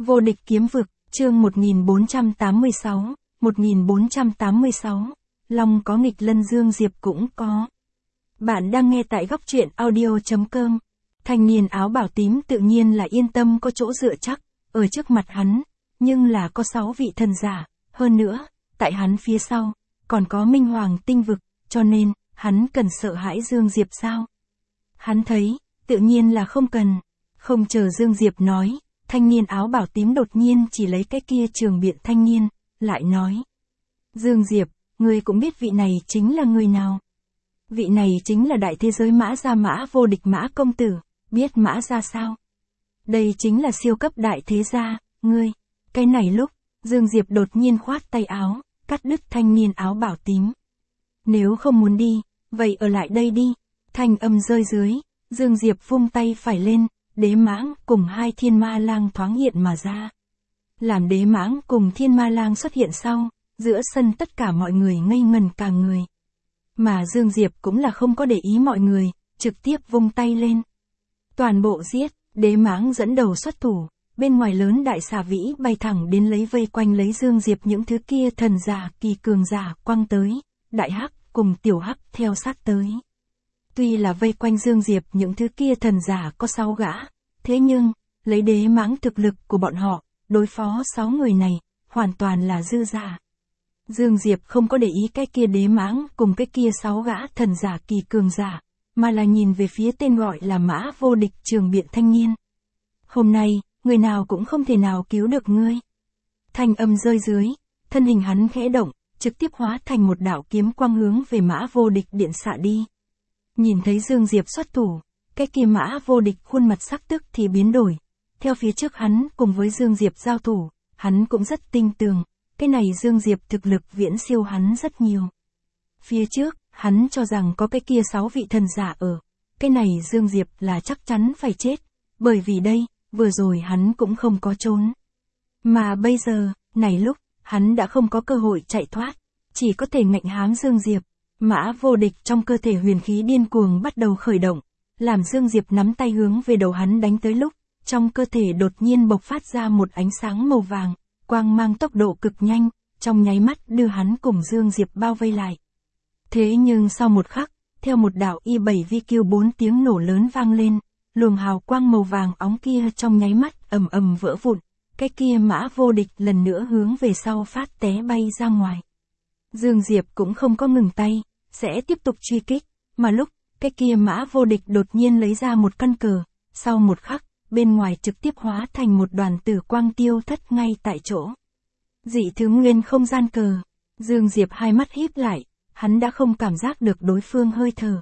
Vô địch kiếm vực, chương 1486, 1486, Long có nghịch lân Dương Diệp cũng có. Bạn đang nghe tại góc truyện audio.com. Thanh niên áo bảo tím tự nhiên là yên tâm có chỗ dựa chắc, ở trước mặt hắn, nhưng là có 6 vị thần giả, hơn nữa, tại hắn phía sau, còn có Minh Hoàng tinh vực, cho nên, hắn cần sợ hãi Dương Diệp sao? Hắn thấy, tự nhiên là không cần. Không chờ Dương Diệp nói, thanh niên áo bảo tím đột nhiên chỉ lấy cái kia trường biện thanh niên, lại nói. Dương Diệp, ngươi cũng biết vị này chính là người nào? Vị này chính là đại thế giới Mã Gia Mã vô địch Mã công tử, biết Mã Gia sao? Đây chính là siêu cấp đại thế gia, ngươi. Cái này lúc, Dương Diệp đột nhiên khoát tay áo, cắt đứt thanh niên áo bảo tím. Nếu không muốn đi, vậy ở lại đây đi. Thanh âm rơi dưới, Dương Diệp vung tay phải lên, đế mãng cùng 2 thiên ma lang thoáng hiện mà ra. Làm đế mãng cùng thiên ma lang xuất hiện sau, giữa sân tất cả mọi người ngây ngần cả người. Mà Dương Diệp cũng là không có để ý mọi người, trực tiếp vung tay lên. Toàn bộ giết, đế mãng dẫn đầu xuất thủ, bên ngoài lớn đại xà vĩ bay thẳng đến lấy vây quanh lấy Dương Diệp những thứ kia thần giả kỳ cường giả quăng tới, đại hắc cùng tiểu hắc theo sát tới. Tuy là vây quanh Dương Diệp những thứ kia thần giả có 6 gã, thế nhưng, lấy đế mãng thực lực của bọn họ, đối phó 6 người này, hoàn toàn là dư giả. Dương Diệp không có để ý cái kia đế mãng cùng cái kia 6 gã thần giả kỳ cường giả, mà là nhìn về phía tên gọi là Mã vô địch trường biện thanh niên. Hôm nay, người nào cũng không thể nào cứu được ngươi. Thanh âm rơi dưới, thân hình hắn khẽ động, trực tiếp hóa thành một đạo kiếm quang hướng về Mã vô địch điện xạ đi. Nhìn thấy Dương Diệp xuất thủ, cái kia Mã vô địch khuôn mặt sắc tức thì biến đổi. Theo phía trước hắn cùng với Dương Diệp giao thủ, hắn cũng rất tin tưởng, cái này Dương Diệp thực lực viễn siêu hắn rất nhiều. Phía trước, hắn cho rằng có cái kia 6 vị thần giả ở, cái này Dương Diệp là chắc chắn phải chết, bởi vì đây, vừa rồi hắn cũng không có trốn. Mà bây giờ, này lúc, hắn đã không có cơ hội chạy thoát, chỉ có thể ngạnh hám Dương Diệp. Mã vô địch trong cơ thể huyền khí điên cuồng bắt đầu khởi động, làm Dương Diệp nắm tay hướng về đầu hắn đánh tới lúc, trong cơ thể đột nhiên bộc phát ra một ánh sáng màu vàng, quang mang tốc độ cực nhanh, trong nháy mắt đưa hắn cùng Dương Diệp bao vây lại. Thế nhưng sau một khắc, theo một đạo Y7 vi kêu 4 tiếng nổ lớn vang lên, luồng hào quang màu vàng óng kia trong nháy mắt ầm ầm vỡ vụn, cái kia Mã vô địch lần nữa hướng về sau phát té bay ra ngoài. Dương Diệp cũng không có ngừng tay, sẽ tiếp tục truy kích, mà lúc, cái kia Mã vô địch đột nhiên lấy ra một căn cờ, sau một khắc, bên ngoài trực tiếp hóa thành một đoàn tử quang tiêu thất ngay tại chỗ. Dị thứ nguyên không gian cờ, Dương Diệp hai mắt híp lại, hắn đã không cảm giác được đối phương hơi thở.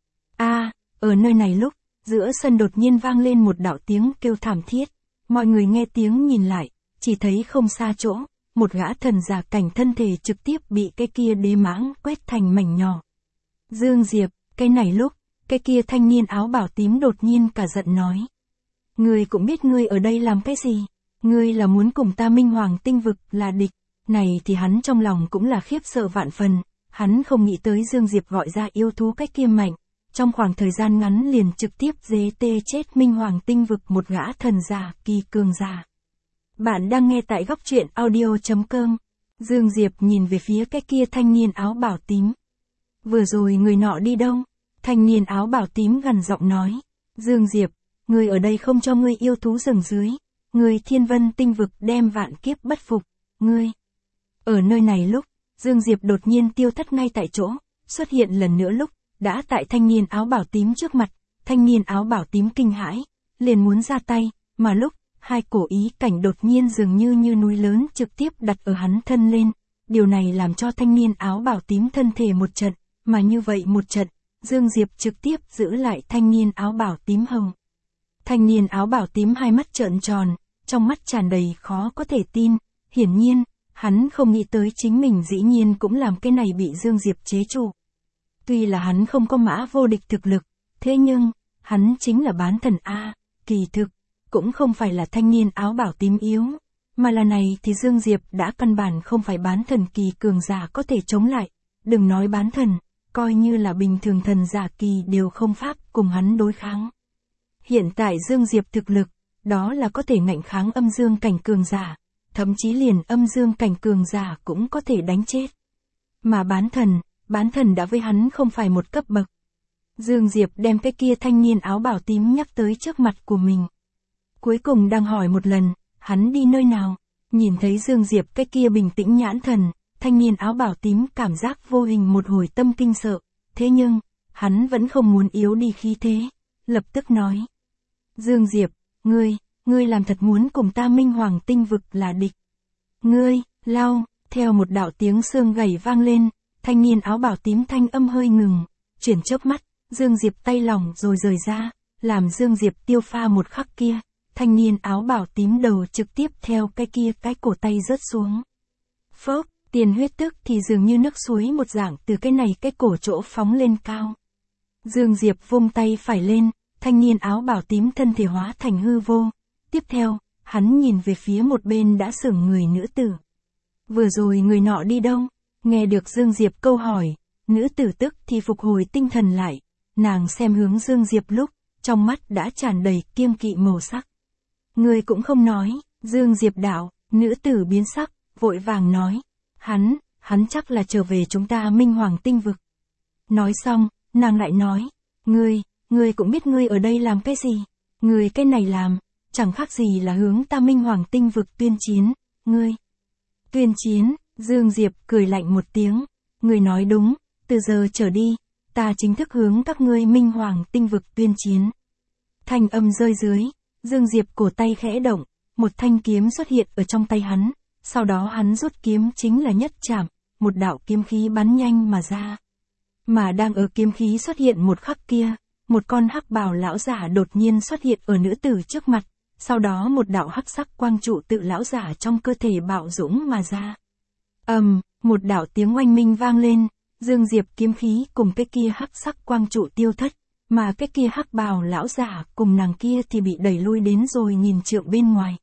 Ở nơi này lúc, giữa sân đột nhiên vang lên một đạo tiếng kêu thảm thiết, mọi người nghe tiếng nhìn lại, chỉ thấy không xa chỗ, một gã thần giả cảnh thân thể trực tiếp bị cái kia đế mãng quét thành mảnh nhỏ. Dương Diệp, cái này lúc, cái kia thanh niên áo bảo tím đột nhiên cả giận nói. Ngươi cũng biết ngươi ở đây làm cái gì, ngươi là muốn cùng ta Minh Hoàng tinh vực là địch, này thì hắn trong lòng cũng là khiếp sợ vạn phần, hắn không nghĩ tới Dương Diệp gọi ra yêu thú cái kia mạnh, trong khoảng thời gian ngắn liền trực tiếp dế tê chết Minh Hoàng tinh vực một gã thần giả kỳ cường giả. Bạn đang nghe tại góc truyện audio.com. Dương Diệp nhìn về phía cái kia thanh niên áo bảo tím. Vừa rồi người nọ đi đâu? Thanh niên áo bảo tím gằn giọng nói. Dương Diệp, ngươi ở đây không cho ngươi yêu thú rừng dưới. Ngươi thiên vân tinh vực đem vạn kiếp bất phục. Ngươi. Ở nơi này lúc, Dương Diệp đột nhiên tiêu thất ngay tại chỗ, xuất hiện lần nữa lúc, đã tại thanh niên áo bảo tím trước mặt. Thanh niên áo bảo tím kinh hãi, liền muốn ra tay, mà lúc, hai cổ ý cảnh đột nhiên dường như núi lớn trực tiếp đặt ở hắn thân lên, điều này làm cho thanh niên áo bảo tím thân thể một trận, mà như vậy một trận, Dương Diệp trực tiếp giữ lại thanh niên áo bảo tím hầu. Thanh niên áo bảo tím hai mắt trợn tròn, trong mắt tràn đầy khó có thể tin, hiển nhiên, hắn không nghĩ tới chính mình dĩ nhiên cũng làm cái này bị Dương Diệp chế trụ. Tuy là hắn không có Mã vô địch thực lực, thế nhưng, hắn chính là bán thần A, kỳ thực. Cũng không phải là thanh niên áo bảo tím yếu, mà là này thì Dương Diệp đã căn bản không phải bán thần kỳ cường giả có thể chống lại, đừng nói bán thần, coi như là bình thường thần giả kỳ đều không pháp cùng hắn đối kháng. Hiện tại Dương Diệp thực lực, đó là có thể ngạnh kháng âm dương cảnh cường giả, thậm chí liền âm dương cảnh cường giả cũng có thể đánh chết. Mà bán thần đã với hắn không phải một cấp bậc. Dương Diệp đem cái kia thanh niên áo bảo tím nhắc tới trước mặt của mình. Cuối cùng đang hỏi một lần, hắn đi nơi nào? Nhìn thấy Dương Diệp cái kia bình tĩnh nhãn thần, thanh niên áo bảo tím cảm giác vô hình một hồi tâm kinh sợ. Thế nhưng, hắn vẫn không muốn yếu đi khí thế, lập tức nói. Dương Diệp, ngươi làm thật muốn cùng ta Minh Hoàng tinh vực là địch. Ngươi, theo một đạo tiếng xương gãy vang lên, thanh niên áo bảo tím thanh âm hơi ngừng, chuyển chớp mắt, Dương Diệp tay lỏng rồi rời ra, làm Dương Diệp tiêu pha một khắc kia, thanh niên áo bảo tím đầu trực tiếp theo cái cổ tay rớt xuống. Phốc, tiền huyết tức thì dường như nước suối một dạng từ cái cổ chỗ phóng lên cao. Dương Diệp vung tay phải lên, thanh niên áo bảo tím thân thể hóa thành hư vô. Tiếp theo, hắn nhìn về phía một bên đã sững người nữ tử. Vừa rồi người nọ đi đâu? Nghe được Dương Diệp câu hỏi, nữ tử tức thì phục hồi tinh thần lại. Nàng xem hướng Dương Diệp lúc, trong mắt đã tràn đầy kiêng kỵ màu sắc. Người cũng không nói, Dương Diệp đạo, nữ tử biến sắc, vội vàng nói. Hắn chắc là trở về chúng ta Minh Hoàng tinh vực. Nói xong, nàng lại nói, ngươi cũng biết ngươi ở đây làm cái gì. Ngươi cái này làm, chẳng khác gì là hướng ta Minh Hoàng tinh vực tuyên chiến, ngươi. Tuyên chiến, Dương Diệp cười lạnh một tiếng, ngươi nói đúng, từ giờ trở đi, ta chính thức hướng các ngươi Minh Hoàng tinh vực tuyên chiến. Thanh âm rơi dưới, Dương Diệp cổ tay khẽ động, một thanh kiếm xuất hiện ở trong tay hắn, sau đó hắn rút kiếm chính là nhất chạm, một đạo kiếm khí bắn nhanh mà ra. Mà đang ở kiếm khí xuất hiện một khắc kia, một con hắc bào lão giả đột nhiên xuất hiện ở nữ tử trước mặt, sau đó một đạo hắc sắc quang trụ tự lão giả trong cơ thể bạo dũng mà ra. Một đạo tiếng oanh minh vang lên, Dương Diệp kiếm khí cùng cái kia hắc sắc quang trụ tiêu thất, mà cái kia hắc bào lão giả cùng nàng kia thì bị đẩy lui đến rồi nghìn trượng bên ngoài.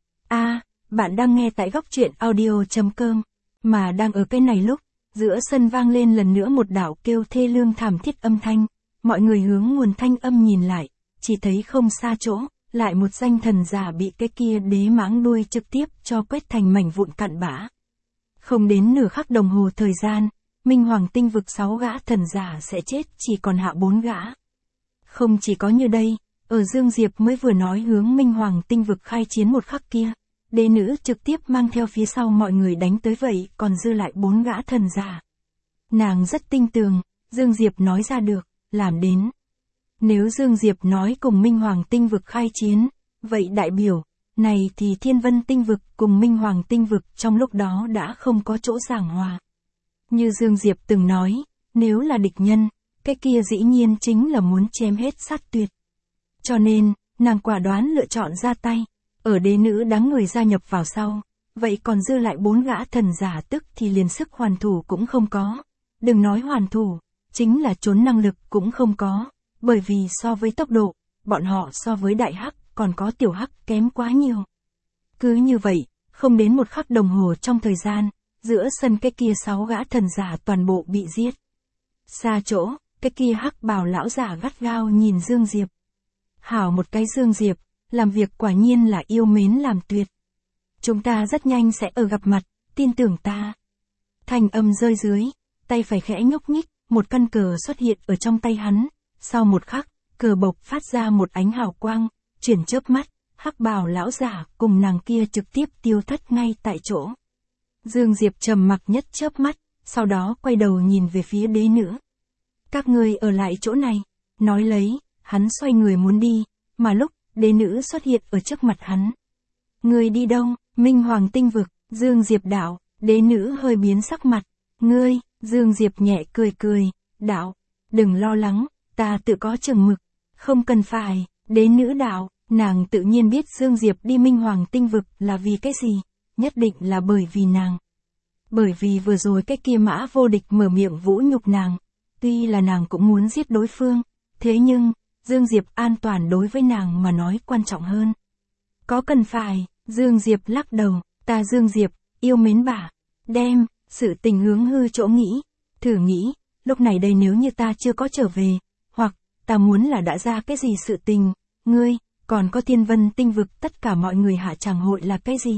Bạn đang nghe tại góc truyện audio.com, mà đang ở cái này lúc, giữa sân vang lên lần nữa một đạo kêu thê lương thảm thiết âm thanh, mọi người hướng nguồn thanh âm nhìn lại, chỉ thấy không xa chỗ, lại một danh thần giả bị cái kia đế mãng đuôi trực tiếp cho quét thành mảnh vụn cặn bã. Không đến nửa khắc đồng hồ thời gian, Minh Hoàng tinh vực 6 gã thần giả sẽ chết, chỉ còn hạ 4 gã. Không chỉ có như đây, ở Dương Diệp mới vừa nói hướng Minh Hoàng tinh vực khai chiến một khắc kia, đế nữ trực tiếp mang theo phía sau mọi người đánh tới vậy, còn dư lại 4 gã thần giả. Nàng rất tinh tường, Dương Diệp nói ra được, làm đến. Nếu Dương Diệp nói cùng Minh Hoàng tinh vực khai chiến, vậy đại biểu, này thì Thiên Vân tinh vực cùng Minh Hoàng tinh vực trong lúc đó đã không có chỗ giảng hòa. Như Dương Diệp từng nói, nếu là địch nhân, cái kia dĩ nhiên chính là muốn chém hết sát tuyệt. Cho nên, nàng quả đoán lựa chọn ra tay, ở đế nữ đáng người gia nhập vào sau, vậy còn dư lại 4 gã thần giả tức thì liền sức hoàn thủ cũng không có. Đừng nói hoàn thủ, chính là trốn năng lực cũng không có, bởi vì so với tốc độ, bọn họ so với đại hắc còn có tiểu hắc kém quá nhiều. Cứ như vậy, không đến một khắc đồng hồ trong thời gian, giữa sân cái kia 6 gã thần giả toàn bộ bị giết. Xa chỗ, cái kia hắc bào lão giả gắt gao nhìn Dương Diệp. Hảo một cái Dương Diệp, làm việc quả nhiên là yêu mến làm tuyệt. Chúng ta rất nhanh sẽ ở gặp mặt, tin tưởng ta. Thanh âm rơi dưới, tay phải khẽ nhúc nhích, một căn cờ xuất hiện ở trong tay hắn. Sau một khắc, cờ bộc phát ra một ánh hào quang, chuyển chớp mắt, hắc bào lão giả cùng nàng kia trực tiếp tiêu thất ngay tại chỗ. Dương Diệp trầm mặc nhất chớp mắt, sau đó quay đầu nhìn về phía đế nữ. Các ngươi ở lại chỗ này, nói lấy, hắn xoay người muốn đi, mà lúc đế nữ xuất hiện ở trước mặt hắn. Ngươi đi đâu? Minh Hoàng tinh vực, Dương Diệp đạo, đế nữ hơi biến sắc mặt. Ngươi, Dương Diệp nhẹ cười, đạo, đừng lo lắng, ta tự có chừng mực, không cần phải, đế nữ đạo, nàng tự nhiên biết Dương Diệp đi Minh Hoàng tinh vực là vì cái gì, nhất định là bởi vì nàng. Bởi vì vừa rồi cái kia Mã Vô Địch mở miệng vũ nhục nàng, tuy là nàng cũng muốn giết đối phương, thế nhưng, Dương Diệp an toàn đối với nàng mà nói quan trọng hơn. Có cần phải, Dương Diệp lắc đầu, ta Dương Diệp, yêu mến bà, đem, sự tình hướng hư chỗ nghĩ, thử nghĩ, lúc này đây nếu như ta chưa có trở về, hoặc, ta muốn là đã ra cái gì sự tình, ngươi, còn có thiên vân tinh vực, tất cả mọi người hạ tràng hội là cái gì?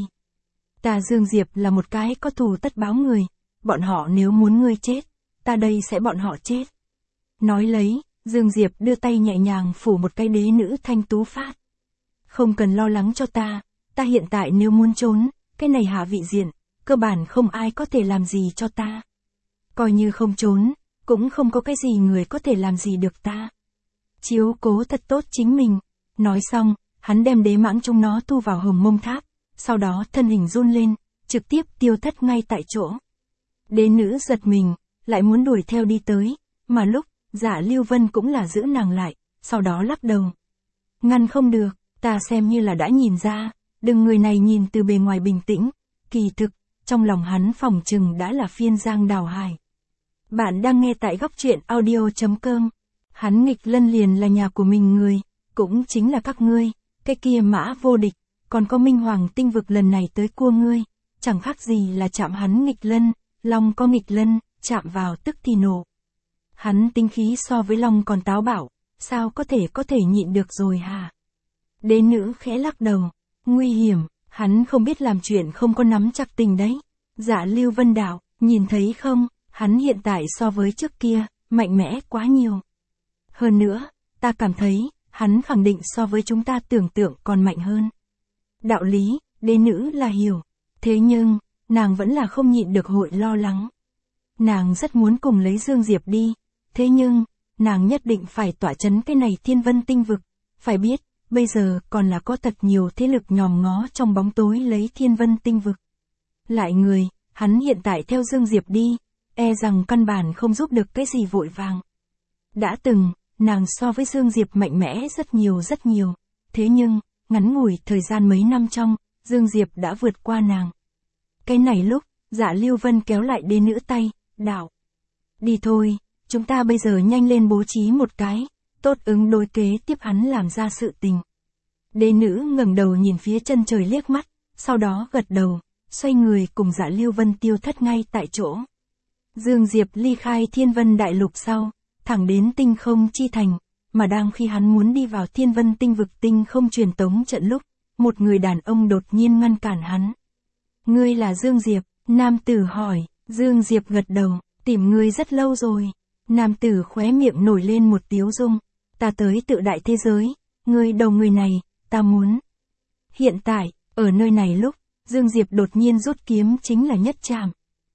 Ta Dương Diệp là một cái có thù tất báo người, bọn họ nếu muốn ngươi chết, ta đây sẽ bọn họ chết. Nói lấy, Dương Diệp đưa tay nhẹ nhàng phủ một cái đế nữ thanh tú phát. Không cần lo lắng cho ta hiện tại nếu muốn trốn, cái này hạ vị diện, cơ bản không ai có thể làm gì cho ta. Coi như không trốn, cũng không có cái gì người có thể làm gì được ta. Chiếu cố thật tốt chính mình. Nói xong, hắn đem đế mãng chúng nó thu vào hồng mông tháp, sau đó thân hình run lên, trực tiếp tiêu thất ngay tại chỗ. Đế nữ giật mình, lại muốn đuổi theo đi tới, mà lúc, Dạ Lưu Vân cũng là giữ nàng lại, sau đó lắc đầu. Ngăn không được, ta xem như là đã nhìn ra, đừng người này nhìn từ bề ngoài bình tĩnh, kỳ thực, trong lòng hắn phỏng chừng đã là phiên giang đào hải. Bạn đang nghe tại góc truyện audio.com. Hắn nghịch lân liền là nhà của mình người, cũng chính là các ngươi, cái kia mã vô địch, còn có minh hoàng tinh vực lần này tới cua ngươi, chẳng khác gì là chạm hắn nghịch lân, long có nghịch lân, chạm vào tức thì nổ. Hắn tinh khí so với long còn táo bạo, sao có thể nhịn được rồi hả? Đế nữ khẽ lắc đầu, nguy hiểm, hắn không biết làm chuyện không có nắm chắc tình đấy. Dạ Lưu Vân đạo, nhìn thấy không, hắn hiện tại so với trước kia, mạnh mẽ quá nhiều. Hơn nữa, ta cảm thấy, hắn khẳng định so với chúng ta tưởng tượng còn mạnh hơn. Đạo lý, đế nữ là hiểu. Thế nhưng, nàng vẫn là không nhịn được hội lo lắng. Nàng rất muốn cùng lấy Dương Diệp đi. Thế nhưng, nàng nhất định phải tỏa chấn cái này thiên vân tinh vực. Phải biết, bây giờ còn là có thật nhiều thế lực nhòm ngó trong bóng tối lấy thiên vân tinh vực. Lại người, hắn hiện tại theo Dương Diệp đi, e rằng căn bản không giúp được cái gì vội vàng. Đã từng, nàng so với Dương Diệp mạnh mẽ rất nhiều, thế nhưng, ngắn ngủi thời gian mấy năm trong, Dương Diệp đã vượt qua nàng. Cái này lúc, Dạ Lưu Vân kéo lại đế nữ tay, đạo. Đi thôi, chúng ta bây giờ nhanh lên bố trí một cái, tốt ứng đối kế tiếp hắn làm ra sự tình. Đế nữ ngẩng đầu nhìn phía chân trời liếc mắt, sau đó gật đầu, xoay người cùng Dạ Lưu Vân tiêu thất ngay tại chỗ. Dương Diệp ly khai thiên vân đại lục sau, thẳng đến tinh không chi thành, mà đang khi hắn muốn đi vào thiên vân tinh vực tinh không truyền tống trận lúc, một người đàn ông đột nhiên ngăn cản hắn. Ngươi là Dương Diệp, nam tử hỏi. Dương Diệp gật đầu, tìm ngươi rất lâu rồi. Nam tử khóe miệng nổi lên một tiếu dung. Ta tới tự đại thế giới, ngươi đầu người này, ta muốn. Hiện tại, ở nơi này lúc, Dương Diệp đột nhiên rút kiếm chính là nhất trảm.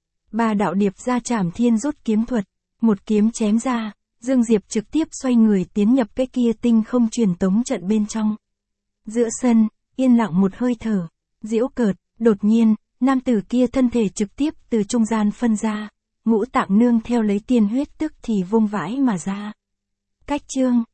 Ba đạo điệp ra trảm thiên rút kiếm thuật, một kiếm chém ra, Dương Diệp trực tiếp xoay người tiến nhập cái kia tinh không truyền tống trận bên trong. Giữa sân, yên lặng một hơi thở, giễu cợt, đột nhiên, nam tử kia thân thể trực tiếp từ trung gian phân ra, ngũ tạng nương theo lấy tiên huyết tức thì vung vãi mà ra. Cách chương